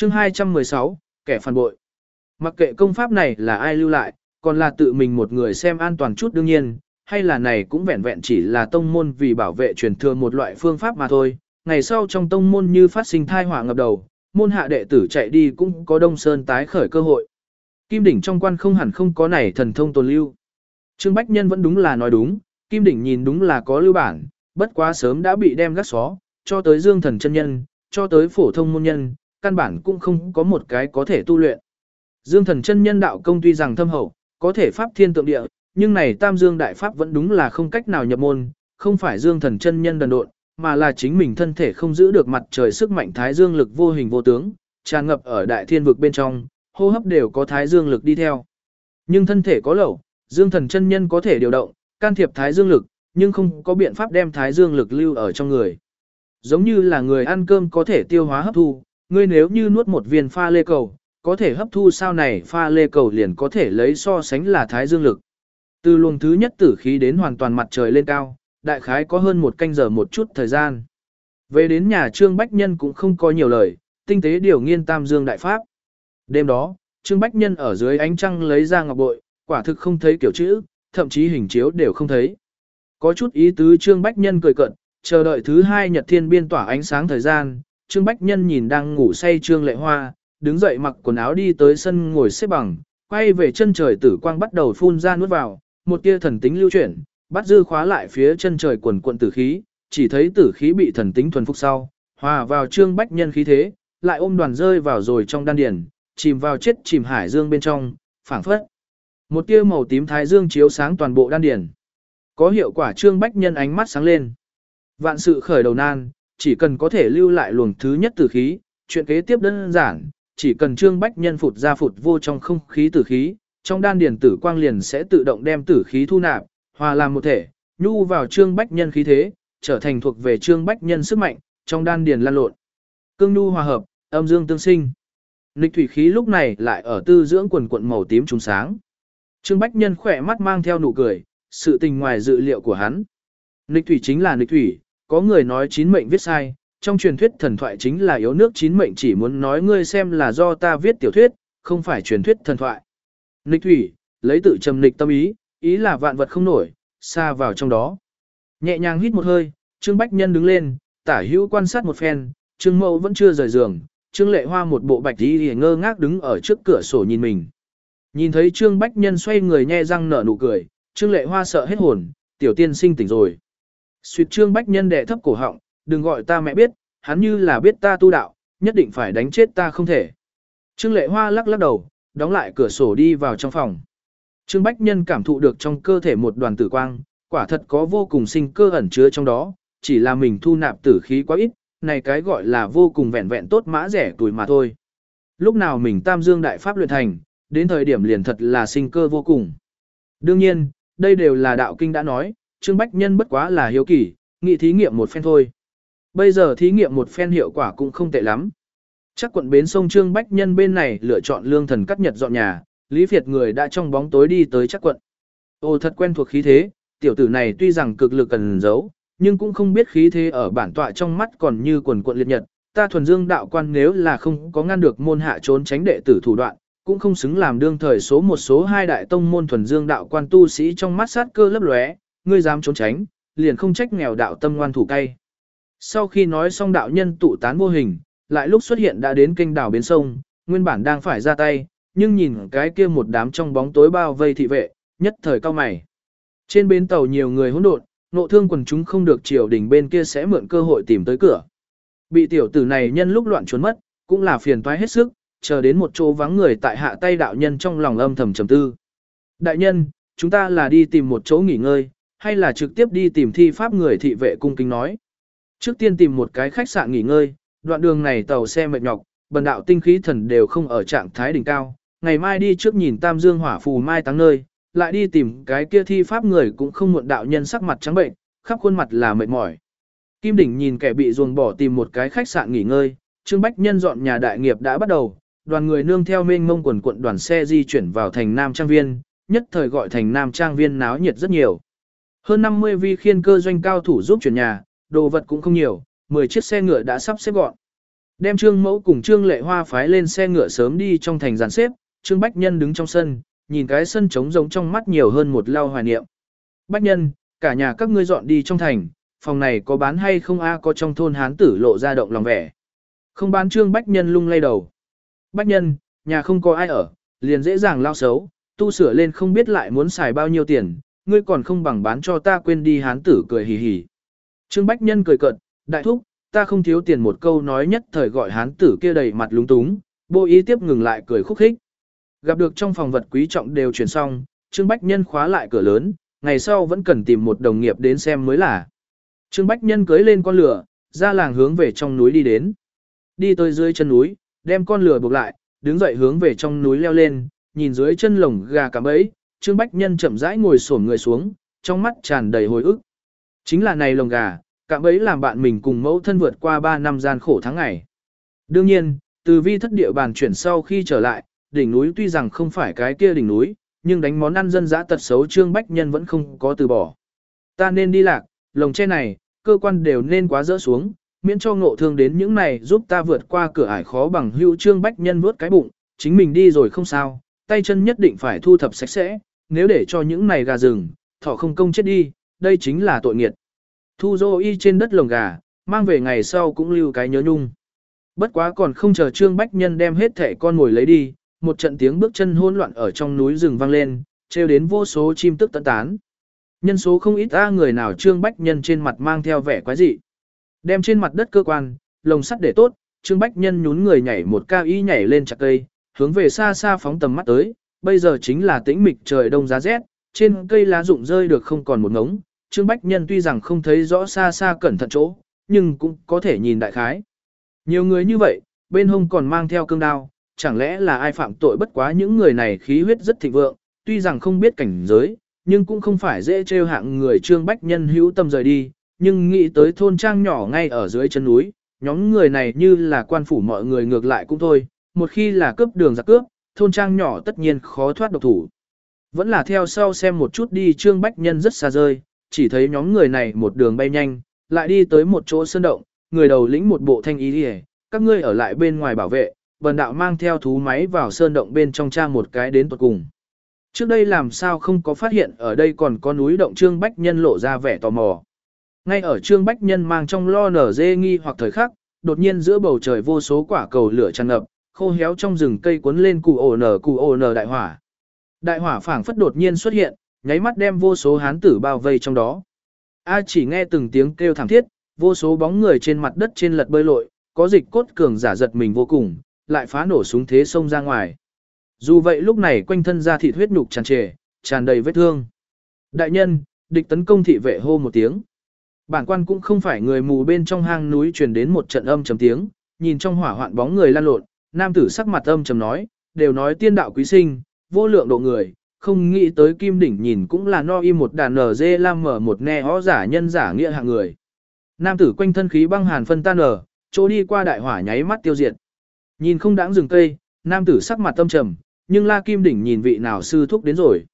Chương 216, kẻ phản bội. Mặc kệ công pháp này là ai lưu lại, còn là tự mình một người xem an toàn chút đương nhiên, hay là này cũng vẹn vẹn chỉ là tông môn vì bảo vệ truyền thừa một loại phương pháp mà thôi. Ngày sau trong tông môn như phát sinh thai họa ngập đầu, môn hạ đệ tử chạy đi cũng có Đông Sơn tái khởi cơ hội. Kim đỉnh trong quan không hẳn không có này thần thông tồn lưu. Trương Bách Nhân vẫn đúng là nói đúng, Kim đỉnh nhìn đúng là có lưu bản, bất quá sớm đã bị đem gác xó, cho tới Dương Thần chân nhân, cho tới phổ thông môn nhân, căn bản cũng không có một cái có thể tu luyện. Dương Thần chân nhân đạo công tuy rằng thâm hậu, có thể pháp thiên tượng địa, nhưng này Tam Dương đại pháp vẫn đúng là không cách nào nhập môn, không phải Dương Thần chân nhân đần độn, mà là chính mình thân thể không giữ được mặt trời sức mạnh thái dương lực vô hình vô tướng, tràn ngập ở đại thiên vực bên trong, hô hấp đều có thái dương lực đi theo. Nhưng thân thể có lẩu, Dương Thần chân nhân có thể điều động, can thiệp thái dương lực, nhưng không có biện pháp đem thái dương lực lưu ở trong người. Giống như là người ăn cơm có thể tiêu hóa hấp thu, ngươi nếu như nuốt một viên pha lê cầu, có thể hấp thu sao này pha lê cầu liền có thể lấy so sánh là thái dương lực. Từ luồng thứ nhất tử khí đến hoàn toàn mặt trời lên cao, đại khái có hơn một canh giờ một chút thời gian. Về đến nhà Trương Bách Nhân cũng không có nhiều lời, tinh tế điều nghiên Tam Dương đại pháp. Đêm đó, Trương Bách Nhân ở dưới ánh trăng lấy ra ngọc bội, quả thực không thấy kiểu chữ, thậm chí hình chiếu đều không thấy. Có chút ý tứ Trương Bách Nhân cười cận, chờ đợi thứ hai nhật thiên biên tỏa ánh sáng thời gian, Trương Bách Nhân nhìn đang ngủ say Trương Lệ Hoa, đứng dậy mặc quần áo đi tới sân ngồi xếp bằng, quay về chân trời tử quang bắt đầu phun ra nuốt vào, một tia thần tính lưu chuyển, bắt dư khóa lại phía chân trời quần quận tử khí, chỉ thấy tử khí bị thần tính thuần phục sau, hòa vào Trương Bách Nhân khí thế, lại ôm đoàn rơi vào rồi trong đan điền, chìm vào chết chìm hải dương bên trong, phảng phất. Một tia màu tím thái dương chiếu sáng toàn bộ đan điền. Có hiệu quả Trương Bách Nhân ánh mắt sáng lên. Vạn sự khởi đầu nan, chỉ cần có thể lưu lại luồng thứ nhất tử khí, chuyện kế tiếp đơn giản, chỉ cần Trương Bách Nhân phụt ra phụt vô trong không khí tử khí, trong đan điền tử quang liền sẽ tự động đem tử khí thu nạp, hòa làm một thể, nhu vào Trương Bách Nhân khí thế, trở thành thuộc về Trương Bách Nhân sức mạnh, trong đan điền lan lộn. Cương nhu hòa hợp, âm dương tương sinh. Nghịch thủy khí lúc này lại ở tư dưỡng quần quận màu tím trùng sáng. Trương Bách Nhân khỏe mắt mang theo nụ cười, sự tình ngoài dự liệu của hắn. Nghịch thủy chính là nghịch thủy, có người nói chín mệnh viết sai, trong truyền thuyết thần thoại chính là yếu nước chín mệnh chỉ muốn nói ngươi xem là do ta viết tiểu thuyết, không phải truyền thuyết thần thoại. Nghịch thủy, lấy tự trầm nghịch tâm ý, ý là vạn vật không nổi, xa vào trong đó. Nhẹ nhàng hít một hơi, Trương Bách Nhân đứng lên, tả hữu quan sát một phen, Trương Mậu vẫn chưa rời giường, Trương Lệ Hoa một bộ bạch y ngơ ngác đứng ở trước cửa sổ nhìn mình. Nhìn thấy Trương Bách Nhân xoay người nhe răng nở nụ cười, Trương Lệ Hoa sợ hết hồn, tiểu tiên sinh tỉnh rồi. Suýt Trương Bách Nhân đệ thấp cổ họng, đừng gọi ta mẹ biết, hắn như là biết ta tu đạo, nhất định phải đánh chết ta không thể. Trương Lệ Hoa lắc lắc đầu, đóng lại cửa sổ đi vào trong phòng. Trương Bách Nhân cảm thụ được trong cơ thể một đoàn tử quang, quả thật có vô cùng sinh cơ ẩn chứa trong đó, chỉ là mình thu nạp tử khí quá ít, này cái gọi là vô cùng vẹn vẹn tốt mã rẻ tuổi mà thôi. Lúc nào mình Tam Dương đại pháp luyện thành, đến thời điểm liền thật là sinh cơ vô cùng. Đương nhiên, đây đều là đạo kinh đã nói, Trương Bách Nhân bất quá là hiếu kỳ, nghị thí nghiệm một phen thôi. Bây giờ thí nghiệm một phen hiệu quả cũng không tệ lắm. Chắc quận bến sông Trương Bách Nhân bên này lựa chọn lương thần cắt nhật dọn nhà, Lý Việt người đã trong bóng tối đi tới chắc quận. Ồ thật quen thuộc khí thế, tiểu tử này tuy rằng cực lực cần giấu, nhưng cũng không biết khí thế ở bản tọa trong mắt còn như quần quận liệt nhật. Ta thuần dương đạo quan nếu là không có ngăn được môn hạ trốn tránh đệ tử thủ đoạn, cũng không xứng làm đương thời số một số hai đại tông môn thuần dương đạo quan tu sĩ trong mắt sát cơ lấp lóe, ngươi dám trốn tránh, liền không trách nghèo đạo tâm ngoan thủ cay. Sau khi nói xong đạo nhân tụ tán vô hình, lại lúc xuất hiện đã đến kênh đảo bến sông, nguyên bản đang phải ra tay, nhưng nhìn cái kia một đám trong bóng tối bao vây thị vệ, nhất thời cao mày. Trên bến tàu nhiều người hỗn độn, nộ thương quần chúng không được triều đình bên kia sẽ mượn cơ hội tìm tới cửa. Bị tiểu tử này nhân lúc loạn trốn mất, cũng là phiền toái hết sức, chờ đến một chỗ vắng người tại hạ tay đạo nhân trong lòng âm thầm trầm tư. Đại nhân, chúng ta là đi tìm một chỗ nghỉ ngơi, hay là trực tiếp đi tìm thi pháp người thị vệ cung kính nói. Trước tiên tìm một cái khách sạn nghỉ ngơi, đoạn đường này tàu xe mệt nhọc, bần đạo tinh khí thần đều không ở trạng thái đỉnh cao, ngày mai đi trước nhìn Tam Dương hỏa phù mai táng nơi, lại đi tìm cái kia thi pháp người cũng không muộn. Đạo nhân sắc mặt trắng bệnh, khắp khuôn mặt là mệt mỏi. Kim Đỉnh nhìn kẻ bị ruồng bỏ tìm một cái khách sạn nghỉ ngơi, Trương Bách Nhân dọn nhà đại nghiệp đã bắt đầu, đoàn người nương theo mênh mông quần quận đoàn xe di chuyển vào thành Nam Trang Viên, nhất thời gọi thành Nam Trang Viên náo nhiệt rất nhiều. Hơn 50 vi khiên cơ doanh cao thủ giúp chuyển nhà, đồ vật cũng không nhiều, 10 chiếc xe ngựa đã sắp xếp gọn. Đem Trương Mẫu cùng Trương Lệ Hoa phái lên xe ngựa sớm đi trong thành dàn xếp, Trương Bách Nhân đứng trong sân, nhìn cái sân trống rỗng trong mắt nhiều hơn một lao hoài niệm. Bách Nhân, cả nhà các ngươi dọn đi trong thành, phòng này có bán hay không a? Có trong thôn hán tử lộ ra động lòng vẻ. Không bán. Trương Bách Nhân lung lay đầu. Bách Nhân, nhà không có ai ở, liền dễ dàng lao xấu, tu sửa lên không biết lại muốn xài bao nhiêu tiền, ngươi còn không bằng bán cho ta quên đi. Hán tử cười hì hì. Trương Bách Nhân cười cợt, đại thúc, ta không thiếu tiền, một câu nói nhất thời gọi hán tử kia đầy mặt lúng túng, vô ý tiếp ngừng lại cười khúc khích. Gặp được trong phòng vật quý trọng đều chuyển xong, Trương Bách Nhân khóa lại cửa lớn, ngày sau vẫn cần tìm một đồng nghiệp đến xem mới là. Trương Bách Nhân cưỡi lên con lửa, ra làng hướng về trong núi đi đến. Đi tới dưới chân núi, đem con lửa buộc lại, đứng dậy hướng về trong núi leo lên, nhìn dưới chân lồng gà cạm bẫy, Trương Bách Nhân chậm rãi ngồi xổm người xuống, trong mắt tràn đầy hồi ức. Chính là này lồng gà, cạm bẫy làm bạn mình cùng mẫu thân vượt qua 3 năm gian khổ tháng ngày. Đương nhiên, từ vi thất địa bàn chuyển sau khi trở lại, đỉnh núi tuy rằng không phải cái kia đỉnh núi, nhưng đánh món ăn dân dã tật xấu Trương Bách Nhân vẫn không có từ bỏ. Ta nên đi lạc, lồng tre này, cơ quan đều nên quá dỡ xuống, miễn cho ngộ thương đến những này giúp ta vượt qua cửa ải khó bằng hữu. Trương Bách Nhân vuốt cái bụng, chính mình đi rồi không sao, tay chân nhất định phải thu thập sạch sẽ, nếu để cho những này gà rừng, thỏ không công chết đi, đây chính là tội nghiệt. Thu dô y trên đất lồng gà, mang về ngày sau cũng lưu cái nhớ nhung. Bất quá còn không chờ Trương Bách Nhân đem hết thẻ con ngồi lấy đi, một trận tiếng bước chân hỗn loạn ở trong núi rừng vang lên, trêu đến vô số chim tức tấn tán. Nhân số không ít người nào. Trương Bách Nhân trên mặt mang theo vẻ quái dị. Đem trên mặt đất cơ quan, lồng sắt để tốt, Trương Bách Nhân nhún người nhảy một cao y nhảy lên chặt cây, hướng về xa xa phóng tầm mắt tới, bây giờ chính là tĩnh mịch trời đông giá rét, trên cây lá rụng rơi được không còn một ngống. Trương Bách Nhân tuy rằng không thấy rõ xa xa cẩn thận chỗ, nhưng cũng có thể nhìn đại khái. Nhiều người như vậy, bên hông còn mang theo cương đao, chẳng lẽ là ai phạm tội? Bất quá những người này khí huyết rất thịnh vượng, tuy rằng không biết cảnh giới, nhưng cũng không phải dễ trêu hạng người. Trương Bách Nhân hữu tâm rời đi, nhưng nghĩ tới thôn trang nhỏ ngay ở dưới chân núi, nhóm người này như là quan phủ mọi người ngược lại cũng thôi, một khi là cướp đường giặc cướp, thôn trang nhỏ tất nhiên khó thoát độc thủ. Vẫn là theo sau xem một chút đi. Trương Bách Nhân rất xa rơi, chỉ thấy nhóm người này một đường bay nhanh, lại đi tới một chỗ sơn động, người đầu lĩnh một bộ thanh ý đi, các ngươi ở lại bên ngoài bảo vệ, bần đạo mang theo thú máy vào sơn động bên trong tra một cái đến tuột cùng. Trước đây làm sao không có phát hiện ở đây còn có núi động? Trương Bách Nhân lộ ra vẻ tò mò. Ngay ở Trương Bách Nhân mang trong lo nở dê nghi hoặc thời khắc, đột nhiên giữa bầu trời vô số quả cầu lửa tràn ngập, khô héo trong rừng cây cuốn lên cụ ồ nở đại hỏa. Đại hỏa phảng phất đột nhiên xuất hiện, nháy mắt đem vô số hán tử bao vây trong đó. Chỉ nghe từng tiếng kêu thảm thiết, vô số bóng người trên mặt đất trên lật bơi lội, có dịch cốt cường giả giật mình vô cùng, lại phá nổ súng thế xông ra ngoài. Dù vậy lúc này quanh thân da thịt huyết nhục tràn trề, tràn đầy vết thương. Đại nhân, địch tấn công. Thị vệ hô một tiếng. Bản quan cũng không phải người mù. Bên trong hang núi truyền đến một trận âm trầm tiếng, nhìn trong hỏa hoạn bóng người lan lộn, nam tử sắc mặt âm trầm nói, đều nói tiên đạo quý sinh, vô lượng độ người, không nghĩ tới Kim Đỉnh nhìn cũng là no y một đàn nở dê lam mở một nghe ó giả nhân giả nghĩa hạng người. Nam tử quanh thân khí băng hàn phân tan ở, chỗ đi qua đại hỏa nháy mắt tiêu diệt. Nhìn không đãng rừng cây, nam tử sắc mặt âm trầm, nhưng La Kim Đỉnh nhìn vị nào sư thúc đến rồi.